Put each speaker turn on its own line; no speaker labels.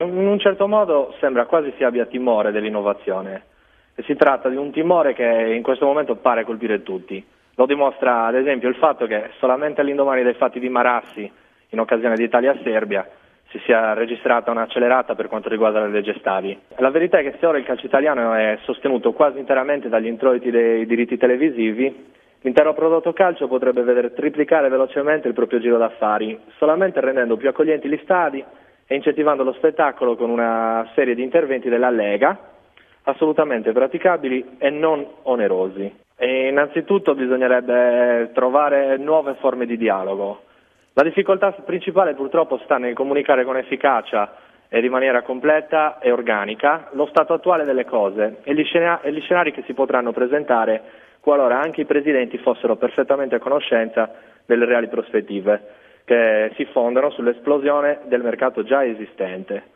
In un certo modo sembra quasi si abbia timore dell'innovazione e si tratta di un timore che in questo momento pare colpire tutti. Lo dimostra ad esempio il fatto che solamente all'indomani dei fatti di Marassi, in occasione di Italia-Serbia, si sia registrata un'accelerata per quanto riguarda le leggi stadi. La verità è che se ora il calcio italiano è sostenuto quasi interamente dagli introiti dei diritti televisivi, l'intero prodotto calcio potrebbe vedere triplicare velocemente il proprio giro d'affari, solamente rendendo più accoglienti gli stadi e incentivando lo spettacolo con una serie di interventi della Lega, assolutamente praticabili e non onerosi. E innanzitutto bisognerebbe trovare nuove forme di dialogo. La difficoltà principale purtroppo sta nel comunicare con efficacia e di maniera completa e organica lo stato attuale delle cose e gli scenari che si potranno presentare qualora anche i presidenti fossero perfettamente a conoscenza delle reali prospettive che si fondano sull'esplosione del mercato già esistente.